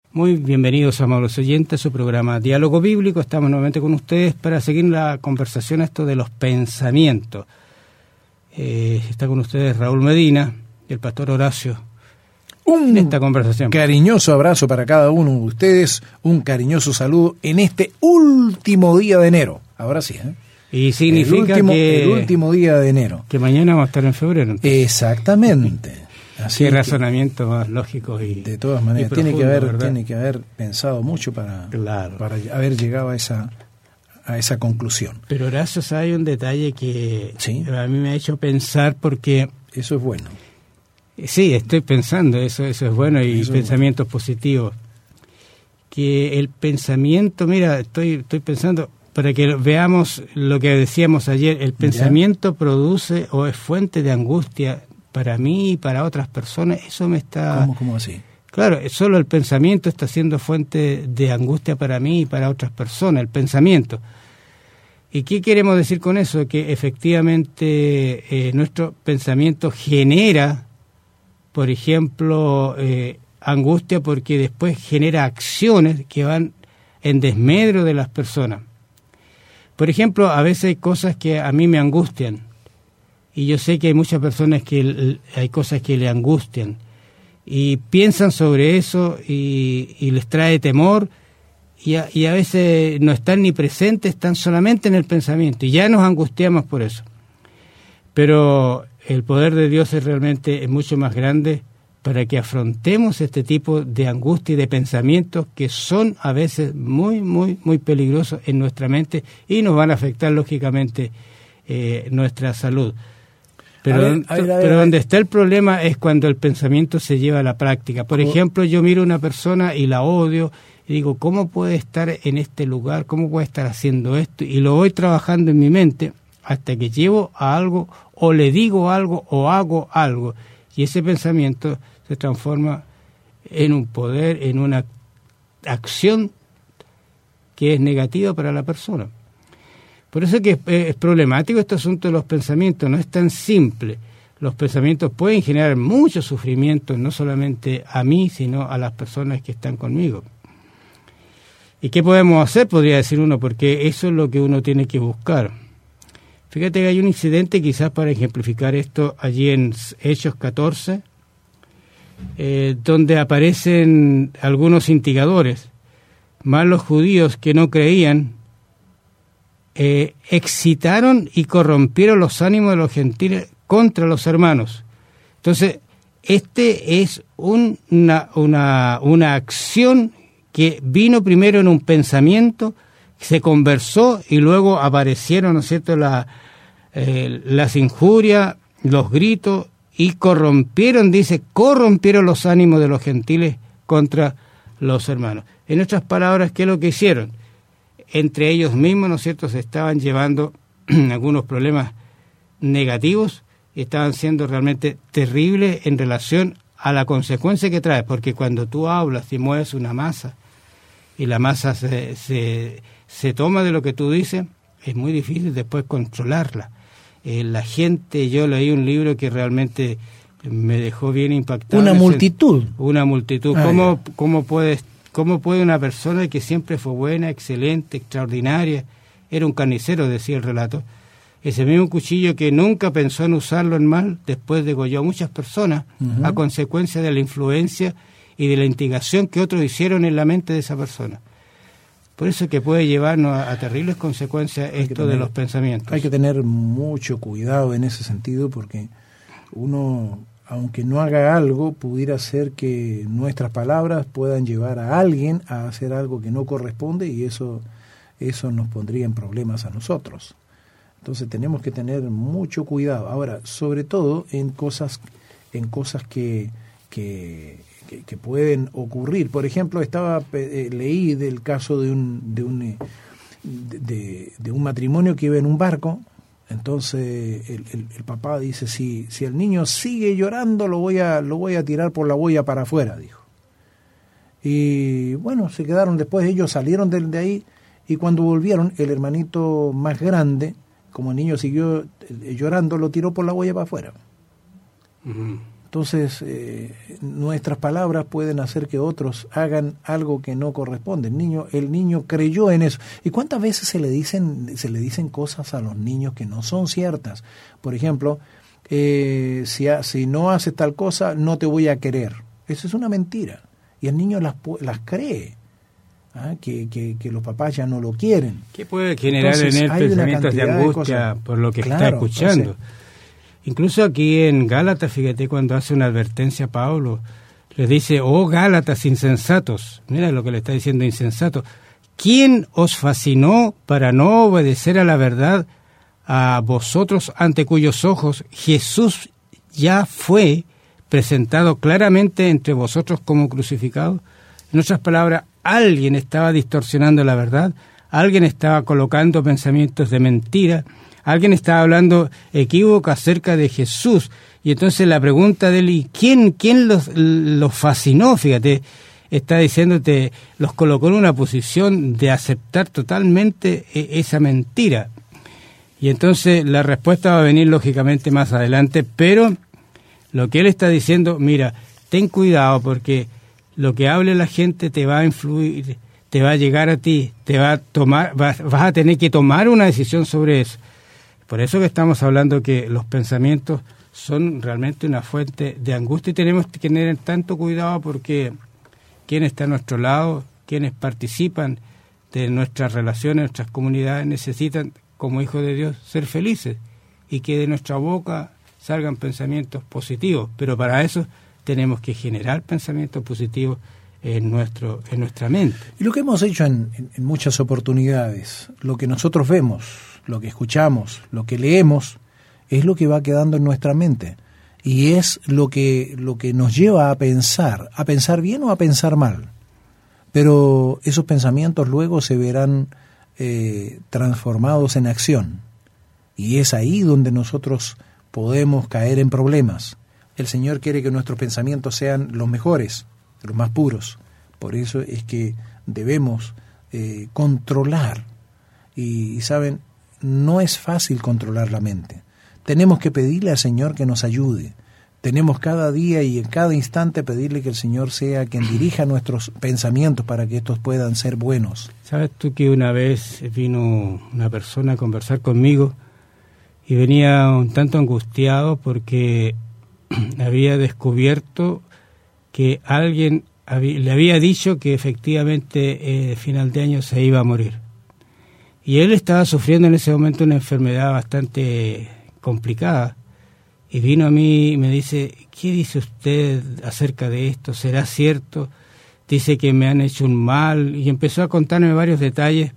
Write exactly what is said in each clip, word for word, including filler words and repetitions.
Muy bienvenidos, amables oyentes, a su programa Diálogo Bíblico. Estamos nuevamente con ustedes para seguir la conversación esto de los pensamientos. Eh, está con ustedes Raúl Medina y el pastor Horacio. Un en esta conversación. Cariñoso abrazo para cada uno de ustedes, un cariñoso saludo en este último día de enero. Ahora sí, ¿eh? Y significa el último, que... el último día de enero. Que mañana vamos a estar en febrero. Entonces. Exactamente. Así Qué razonamiento más lógico y de todas maneras profundo, tiene que haber ¿verdad? tiene que haber pensado mucho para, claro. para haber llegado a esa a esa conclusión. Pero Horacio, hay un detalle que ¿Sí? a mí me ha hecho pensar porque eso es bueno. Sí, estoy pensando, eso eso es bueno y eso pensamientos bueno. positivos. Que el pensamiento, mira, estoy estoy pensando para que veamos lo que decíamos ayer, el pensamiento ¿Ya? produce o es fuente de angustia para mí y para otras personas. Eso me está... ¿Cómo, cómo así? Claro, solo el pensamiento está siendo fuente de angustia para mí y para otras personas, el pensamiento. ¿Y qué queremos decir con eso? Que efectivamente eh, nuestro pensamiento genera, por ejemplo, eh, angustia porque después genera acciones que van en desmedro de las personas. Por ejemplo, a veces hay cosas que a mí me angustian. Y yo sé que hay muchas personas que hay cosas que le angustian y piensan sobre eso y, y les trae temor y a, y a veces no están ni presentes, están solamente en el pensamiento y ya nos angustiamos por eso. Pero el poder de Dios es realmente es mucho más grande para que afrontemos este tipo de angustia y de pensamientos que son a veces muy, muy, muy peligrosos en nuestra mente y nos van a afectar lógicamente eh, nuestra salud. Pero, a ver, a ver, a ver, pero a ver. donde está el problema es cuando el pensamiento se lleva a la práctica. Por ejemplo, yo miro a una persona y la odio y digo, ¿cómo puede estar en este lugar? ¿Cómo puede estar haciendo esto? Y lo voy trabajando en mi mente hasta que llevo a algo o le digo algo o hago algo. Y ese pensamiento se transforma en un poder, en una acción que es negativa para la persona. Por eso es que es, es problemático este asunto de los pensamientos, no es tan simple. Los pensamientos pueden generar mucho sufrimiento, no solamente a mí, sino a las personas que están conmigo. ¿Y qué podemos hacer? Podría decir uno, porque eso es lo que uno tiene que buscar. Fíjate que hay un incidente, quizás para ejemplificar esto, allí en Hechos catorce, eh, donde aparecen algunos instigadores, más los judíos que no creían, Eh, excitaron y corrompieron los ánimos de los gentiles contra los hermanos. Entonces, este es un, una, una, una acción que vino primero en un pensamiento, se conversó y luego aparecieron, ¿no es cierto?, la, eh, las injurias, los gritos y corrompieron, dice, corrompieron los ánimos de los gentiles contra los hermanos. En otras palabras, ¿qué es lo que hicieron? Entre ellos mismos, ¿no es cierto?, se estaban llevando algunos problemas negativos y estaban siendo realmente terribles en relación a la consecuencia que trae, porque cuando tú hablas y mueves una masa y la masa se, se, se toma de lo que tú dices, es muy difícil después controlarla. Eh, la gente, yo leí un libro que realmente me dejó bien impactado. Una multitud. Una multitud. Ah, ¿Cómo, cómo puedes ¿Cómo puede una persona que siempre fue buena, excelente, extraordinaria, era un carnicero, decía el relato, ese mismo cuchillo que nunca pensó en usarlo en mal, después degolló a muchas personas uh-huh. a consecuencia de la influencia y de la instigación que otros hicieron en la mente de esa persona? Por eso es que puede llevarnos a, a terribles consecuencias esto tener, de los pensamientos. Hay que tener mucho cuidado en ese sentido porque uno, aunque no haga algo, pudiera ser que nuestras palabras puedan llevar a alguien a hacer algo que no corresponde y eso, eso nos pondría en problemas a nosotros. Entonces tenemos que tener mucho cuidado. Ahora, sobre todo en cosas, en cosas que, que, que, que pueden ocurrir. Por ejemplo, estaba eh, leí del caso de un, de un, de, de, de un matrimonio que iba en un barco. Entonces el, el, el papá dice, si, si el niño sigue llorando, lo voy a, lo voy a tirar por la boya para afuera, dijo. Y bueno, se quedaron después, ellos salieron de, de ahí, y cuando volvieron, el hermanito más grande, como el niño siguió llorando, lo tiró por la boya para afuera. Uh-huh. Entonces, eh, nuestras palabras pueden hacer que otros hagan algo que no corresponde. El niño, el niño creyó en eso. ¿Y cuántas veces se le dicen, se le dicen cosas a los niños que no son ciertas? Por ejemplo, eh, si, si no haces tal cosa, no te voy a querer. Eso es una mentira. Y el niño las, las cree. ¿Ah? Que, que, que los papás ya no lo quieren. ¿Qué puede generar Entonces, en él pensamientos de angustia de por lo que claro, está escuchando? Entonces, incluso aquí en Gálatas, fíjate, cuando hace una advertencia a Pablo, le dice, oh Gálatas insensatos, mira lo que le está diciendo insensato, ¿quién os fascinó para no obedecer a la verdad a vosotros ante cuyos ojos Jesús ya fue presentado claramente entre vosotros como crucificado? En otras palabras, alguien estaba distorsionando la verdad, alguien estaba colocando pensamientos de mentira, alguien estaba hablando equívoco acerca de Jesús. Y entonces la pregunta de él, ¿y quién, quién los, los fascinó? Fíjate, está diciéndote, los colocó en una posición de aceptar totalmente esa mentira. Y entonces la respuesta va a venir lógicamente más adelante, pero lo que él está diciendo, mira, ten cuidado porque lo que hable la gente te va a influir, te va a llegar a ti, te va a tomar, vas, vas a tener que tomar una decisión sobre eso. Por eso que estamos hablando que los pensamientos son realmente una fuente de angustia y tenemos que tener tanto cuidado porque quienes están a nuestro lado, quienes participan de nuestras relaciones, nuestras comunidades, necesitan, como hijos de Dios, ser felices y que de nuestra boca salgan pensamientos positivos. Pero para eso tenemos que generar pensamientos positivos en nuestro en nuestra mente. Y lo que hemos hecho en, en, en muchas oportunidades, lo que nosotros vemos, lo que escuchamos, lo que leemos, es lo que va quedando en nuestra mente. Y es lo que, lo que nos lleva a pensar, a pensar bien o a pensar mal. Pero esos pensamientos luego se verán eh, transformados en acción. Y es ahí donde nosotros podemos caer en problemas. El Señor quiere que nuestros pensamientos sean los mejores, los más puros. Por eso es que debemos eh, controlar. Y, y saben, no es fácil controlar la mente. Tenemos que pedirle al Señor que nos ayude. Tenemos cada día y en cada instante pedirle que el Señor sea quien dirija nuestros pensamientos para que estos puedan ser buenos. ¿Sabes tú que una vez vino una persona a conversar conmigo y venía un tanto angustiado porque había descubierto que alguien había, le había dicho que efectivamente eh, final de año se iba a morir? Y él estaba sufriendo en ese momento una enfermedad bastante complicada. Y vino a mí y me dice, ¿qué dice usted acerca de esto? ¿Será cierto? Dice que me han hecho un mal. Y empezó a contarme varios detalles.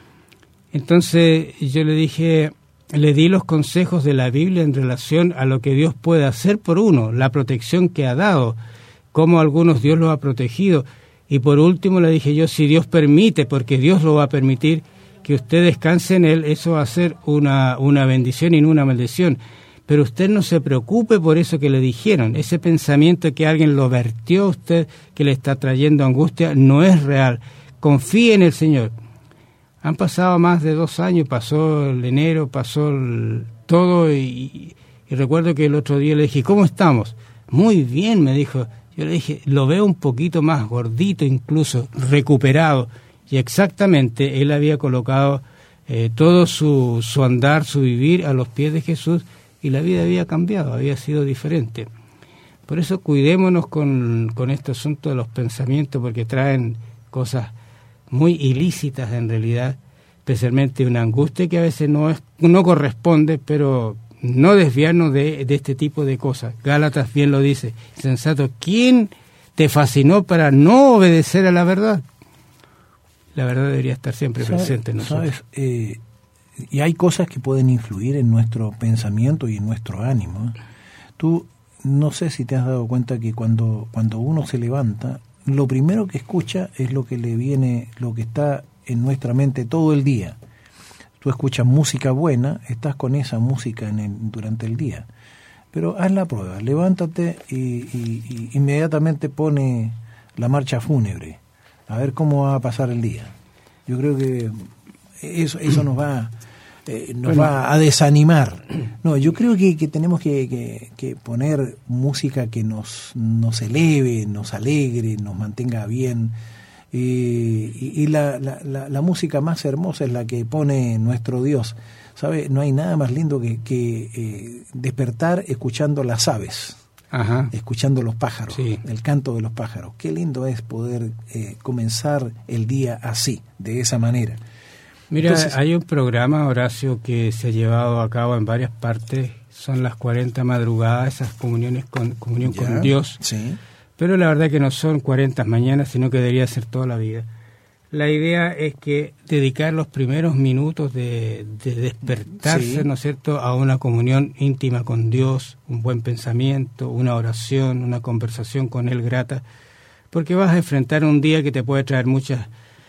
Entonces yo le dije, le di los consejos de la Biblia en relación a lo que Dios puede hacer por uno, la protección que ha dado, cómo a algunos Dios los ha protegido. Y por último le dije yo, si Dios permite, porque Dios lo va a permitir, que usted descanse en Él, eso va a ser una, una bendición y no una maldición. Pero usted no se preocupe por eso que le dijeron. Ese pensamiento que alguien lo vertió a usted, que le está trayendo angustia, no es real. Confíe en el Señor. Han pasado más de dos años, pasó el enero, pasó el, todo, y, y recuerdo que el otro día le dije, ¿cómo estamos? Muy bien, me dijo. Yo le dije, lo veo un poquito más gordito incluso, recuperado. Y exactamente, él había colocado eh, todo su, su andar, su vivir a los pies de Jesús, y la vida había cambiado, había sido diferente. Por eso cuidémonos con, con este asunto de los pensamientos, porque traen cosas muy ilícitas en realidad, especialmente una angustia que a veces no es no corresponde, pero no desviarnos de, de este tipo de cosas. Gálatas bien lo dice, sensato, ¿quién te fascinó para no obedecer a la verdad? La verdad debería estar siempre ¿Sabes, presente en nosotros. ¿sabes? Eh, y hay cosas que pueden influir en nuestro pensamiento y en nuestro ánimo. Tú, no sé si te has dado cuenta que cuando, cuando uno se levanta, lo primero que escucha es lo que le viene, lo que está en nuestra mente todo el día. Tú escuchas música buena, estás con esa música en el, durante el día. Pero haz la prueba, levántate y, y, y inmediatamente pone la marcha fúnebre. A ver cómo va a pasar el día. Yo creo que eso, eso nos va eh, nos bueno. va a desanimar. No, yo creo que, que tenemos que, que, que poner música que nos, nos eleve, nos alegre, nos mantenga bien. Eh, y y la, la, la, la música más hermosa es la que pone nuestro Dios. ¿Sabe? No hay nada más lindo que, que eh, despertar escuchando las aves. Ajá. Escuchando los pájaros, sí. El canto de los pájaros. Qué lindo es poder eh, comenzar el día así, de esa manera. Mira, entonces, hay un programa, Horacio, que se ha llevado a cabo en varias partes, son las cuarenta madrugadas, esas comuniones con comunión ya, con Dios, sí. Pero la verdad que no son cuarenta mañanas, sino que debería ser toda la vida. La idea es que dedicar los primeros minutos de, de despertarse, sí. ¿no es cierto?, a una comunión íntima con Dios, un buen pensamiento, una oración, una conversación con Él grata, porque vas a enfrentar un día que te puede traer muchas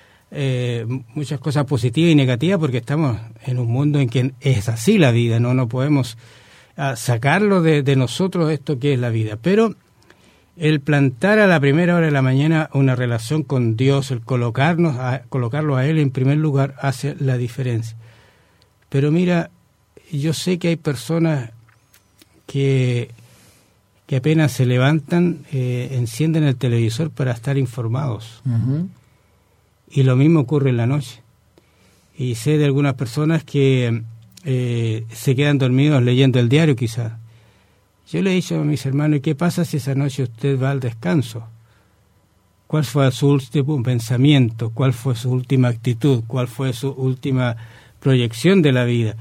eh, muchas cosas positivas y negativas, porque estamos en un mundo en que es así la vida, no no podemos uh, sacarlo de, de nosotros esto que es la vida, pero el plantar a la primera hora de la mañana una relación con Dios, el colocarnos a, colocarlo a Él en primer lugar, hace la diferencia. Pero mira, yo sé que hay personas que, que apenas se levantan, eh, encienden el televisor para estar informados. Uh-huh. Y lo mismo ocurre en la noche. Y sé de algunas personas que eh, se quedan dormidos leyendo el diario quizás. Yo le he dicho a mis hermanos, ¿y qué pasa si esa noche usted va al descanso? ¿Cuál fue su último pensamiento? ¿Cuál fue su última actitud? ¿Cuál fue su última proyección de la vida?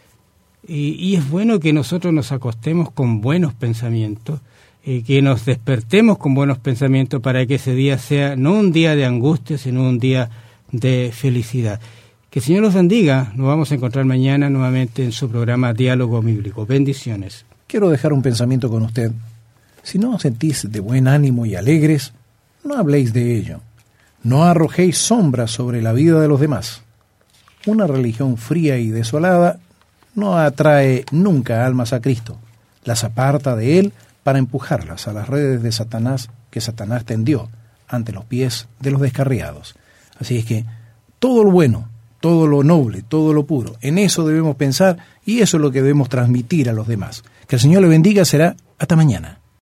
Y, y es bueno que nosotros nos acostemos con buenos pensamientos, y que nos despertemos con buenos pensamientos para que ese día sea no un día de angustia, sino un día de felicidad. Que el Señor los bendiga. Nos vamos a encontrar mañana nuevamente en su programa Diálogo Bíblico. Bendiciones. Quiero dejar un pensamiento con usted. Si no os sentís de buen ánimo y alegres, no habléis de ello. No arrojéis sombras sobre la vida de los demás. Una religión fría y desolada no atrae nunca almas a Cristo. Las aparta de Él para empujarlas a las redes de Satanás que Satanás tendió ante los pies de los descarriados. Así es que todo lo bueno, todo lo noble, todo lo puro, en eso debemos pensar y eso es lo que debemos transmitir a los demás. Que el Señor le bendiga, será hasta mañana.